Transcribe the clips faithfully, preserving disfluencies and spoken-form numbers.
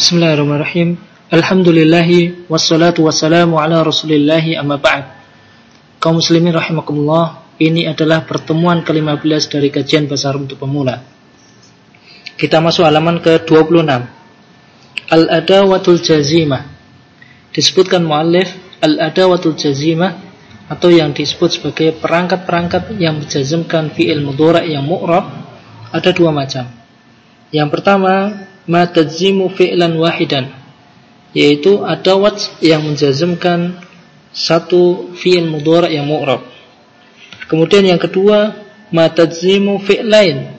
Bismillahirrahmanirrahim. Alhamdulillahi wassalatu wassalamu ala rasulillahi amma ba'd. Kaum muslimin rahimakumullah, ini adalah pertemuan ke lima belas dari kajian Bahasa Arab untuk pemula. Kita masuk halaman ke dua puluh enam. Al-adawatul jazimah. Disebutkan muallif al-adawatul jazimah atau yang disebut sebagai perangkat-perangkat yang menjazmkan fi'il mudhari' yang mu'rab ada dua macam. Yang pertama, ma tajzimu fi'lan wahidan, yaitu adawat yang menjazmkan satu fi'il mudhari' yang mu'rab. Kemudian yang kedua, ma tajzimu fi'lain,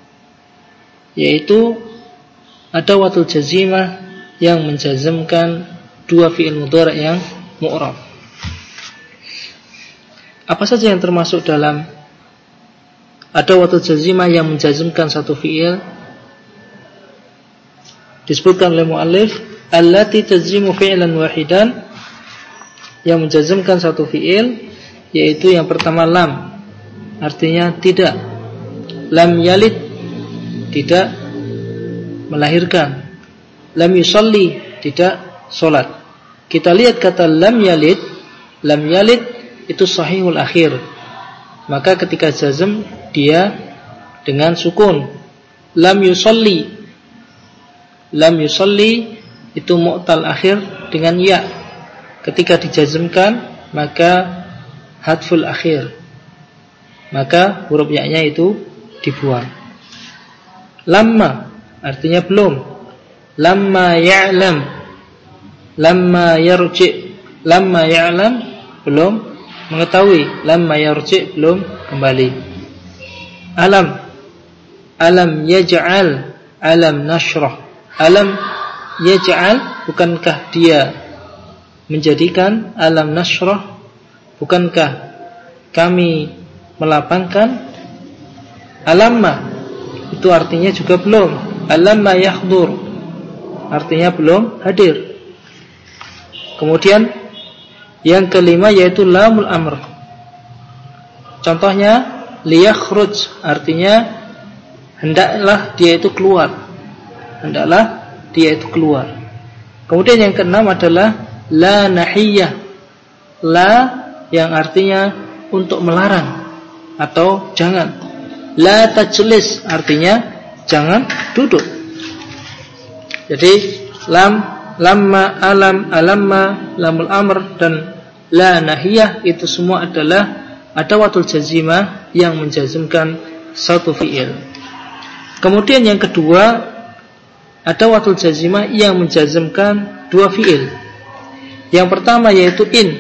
yaitu adawatul jazimah yang menjazmkan dua fi'il mudhari' yang mu'rab. Apa saja yang termasuk dalam adawatul jazimah yang menjazmkan satu fi'il? Disebutkan oleh muallif allati tajzimu fi'lan wahidan, yang menjazmkan satu fi'il, yaitu yang pertama lam, artinya tidak. Lam yalid, tidak melahirkan. Lam yusalli, tidak solat. Kita lihat kata lam yalid. Lam yalid itu sahihul akhir, maka ketika jazm dia dengan sukun. Lam yusalli, lam yusalli itu mu'tal akhir dengan ya. Ketika dijazmkan maka hadful akhir, maka huruf ya-nya itu dibuang. Lamma artinya belum. Lamma ya'lam, lamma yarji', lamma ya'lam belum mengetahui, lamma yarji' belum kembali. Alam, alam yaj'al, alam nashrah. Alam yaj'al, bukankah dia menjadikan? Alam nashrah, bukankah kami melapangkan? Alamma itu artinya juga belum. Alamma yahdur, artinya belum hadir. Kemudian yang kelima yaitu lamul amr. Contohnya liyakhruj, artinya hendaklah dia itu keluar. Hendaklah dia itu keluar. Kemudian yang keenam adalah la nahiyah. La yang artinya untuk melarang atau jangan. La tajlis artinya jangan duduk. Jadi lam, lamma, alam, alamma, lamul amr dan la nahiyah itu semua adalah adawatul jazimah yang menjazmkan satu fi'il. Kemudian yang kedua, adawatul jazimah yang menjazmkan dua fi'il. Yang pertama yaitu in.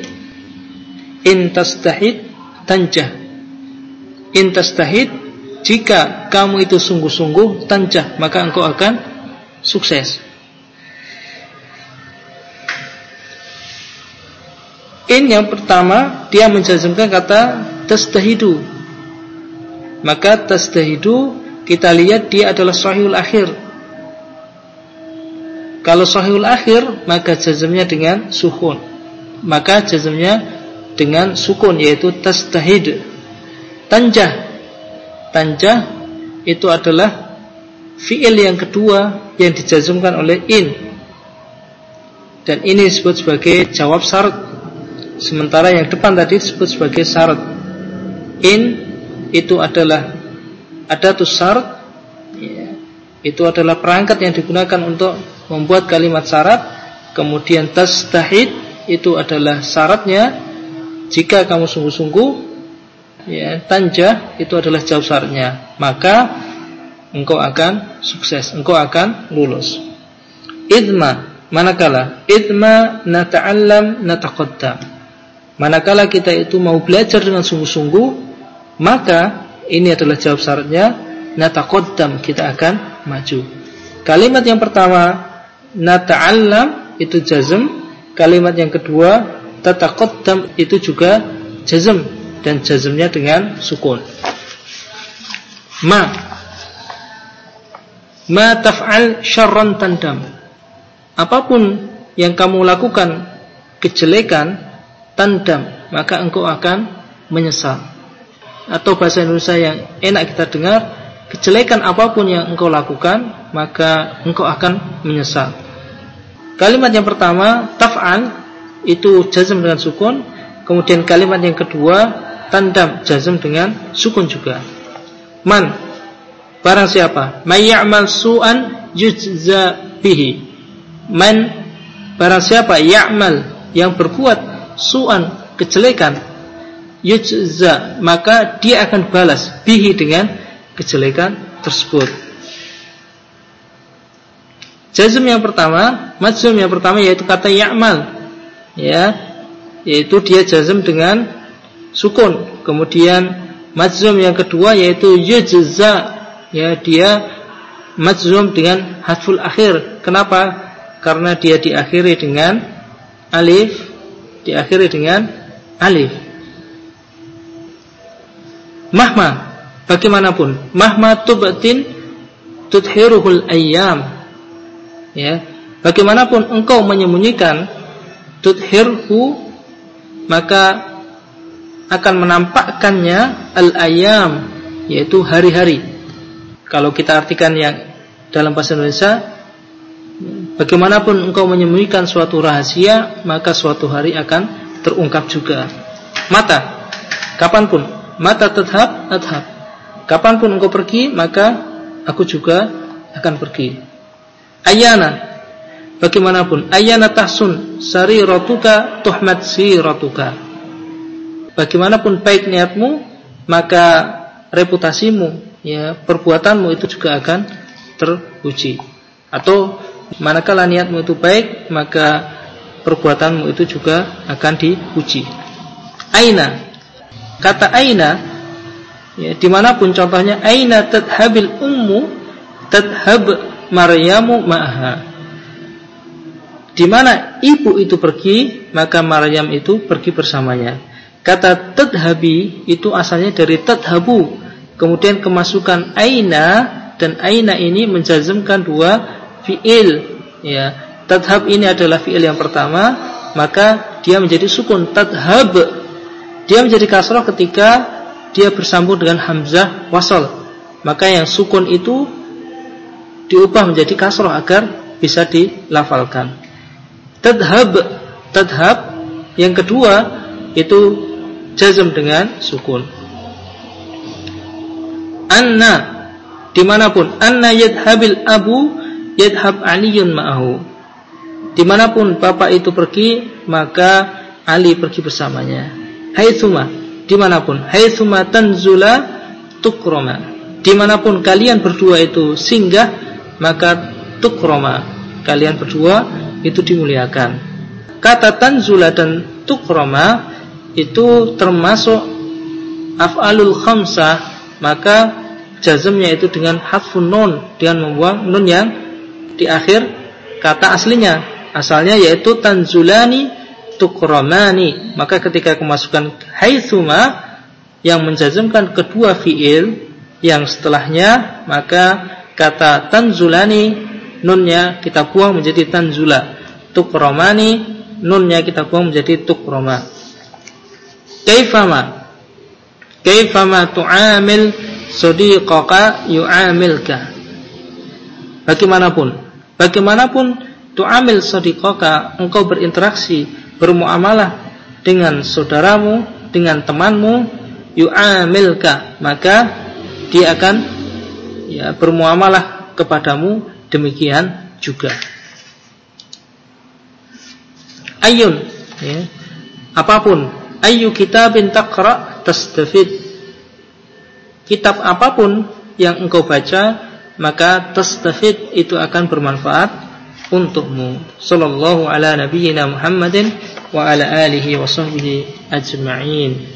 In tastahid tanjah. In tastahid, jika kamu itu sungguh-sungguh, tanjah, maka engkau akan sukses. In yang pertama dia menjazmkan kata tastahidu. Maka tastahidu kita lihat dia adalah sahihul akhir. Kalau sahihul akhir maka jazmnya dengan sukun. Maka jazmnya dengan sukun yaitu tastahid. Tanjah, tanjah itu adalah fi'il yang kedua yang dijazmkan oleh in. Dan ini disebut sebagai jawab syarat. Sementara yang depan tadi disebut sebagai syarat. In itu adalah adatus syarat, ya, itu adalah perangkat yang digunakan untuk membuat kalimat syarat. Kemudian tastahid itu adalah syaratnya. Jika kamu sungguh-sungguh, ya, tanjah itu adalah jawab syaratnya, maka engkau akan sukses, engkau akan lulus. Idma, manakala idma nata'allam nataqaddam, manakala kita itu mau belajar dengan sungguh-sungguh, maka ini adalah jawab syaratnya, nataqaddam, kita akan maju. Kalimat yang pertama nata'allam itu jazm, kalimat yang kedua tataqaddam itu juga jazm, dan jazmnya dengan sukun. Ma ma taf'al syarran tandam, apapun yang kamu lakukan kejelekan, tandam, maka engkau akan menyesal. Atau bahasa Indonesia yang enak kita dengar, kejelekan apapun yang engkau lakukan, maka engkau akan menyesal. Kalimat yang pertama taf'al itu jazm dengan sukun, kemudian kalimat yang kedua tandam jazm dengan sukun juga. Man, barang siapa, may ya'mal su'an yujza bihi. Man, barang siapa ya'mal yang berbuat su'an kejelekan, yujza, maka dia akan balas bihi dengan kejelekan tersebut. Jazm yang pertama, majzum yang pertama yaitu kata ya'mal, ya, yaitu dia jazm dengan sukun. Kemudian majzum yang kedua yaitu yujza, ya, dia majzum dengan hadful akhir. Kenapa? Karena dia diakhiri dengan alif, diakhiri dengan alif. Mahma, bagaimanapun, mahma tubtin tudhiruhul ayyam, ya, bagaimanapun engkau menyembunyikan tudhirhu, maka akan menampakkannya al-ayyam, yaitu hari-hari. Kalau kita artikan yang dalam bahasa Indonesia, bagaimanapun engkau menyembunyikan suatu rahasia, maka suatu hari akan terungkap juga. Mata, kapanpun, mata tadhab adhab, kapanpun engkau pergi, maka aku juga akan pergi. Ayana, bagaimanapun, ayana tahsun sariratuka tuhmad siratuka, bagaimanapun baik niatmu, maka reputasimu, ya, perbuatanmu itu juga akan teruji. Atau manakala niatmu itu baik, maka perbuatanmu itu juga akan diuji. Aina, kata aina, ya, dimanapun, contohnya aina tadhabil ummu tadhab Maryamu ma'aha, di mana ibu itu pergi, maka Maryam itu pergi bersamanya. Kata tadhabi itu asalnya dari tadhabu, kemudian kemasukan aina, dan aina ini menjazmkan dua fi'il, ya. Tadhab ini adalah fi'il yang pertama, maka dia menjadi sukun. Tadhab dia menjadi kasrah ketika dia bersambung dengan hamzah wasal, maka yang sukun itu diubah menjadi kasrah agar bisa dilafalkan. Tadhab, tadhab yang kedua itu jazm dengan sukun. Anna, dimanapun, anna yadhabil abu yadhab aliyun ma'ahu, dimanapun bapak itu pergi, maka Ali pergi bersamanya. Haitsuma, dimanapun, haitsuma tanzula tukroma, dimanapun kalian berdua itu singgah, maka tukroma, kalian berdua itu dimuliakan. Kata tanzula dan tukroma itu termasuk af'alul khamsah, maka jazmnya itu dengan hadfun nun, dengan membuang nun yang di akhir kata aslinya. Asalnya yaitu tanzulani tukromani, maka ketika kemasukan haitsuma yang menjazmkan kedua fi'il yang setelahnya, maka kata tanzulani nunnya kita buang menjadi tanzula, tukromani nunnya kita buang menjadi tukroma. Kaifama, kaifama tu'amil sadiqaka yu'amilka, bagaimanapun, bagaimanapun tu'amil sadiqaka, engkau berinteraksi, bermuamalah dengan saudaramu, dengan temanmu, yu'amilka, maka dia akan, ya, bermuamalah kepadamu demikian juga. Ayun, ya, apapun, ayu kitabin taqra tastafid, kitab apapun yang engkau baca, maka tastafid itu akan bermanfaat untukmu. Sallallahu ala nabiyyina Muhammadin wa ala alihi wa sahbihi ajma'in.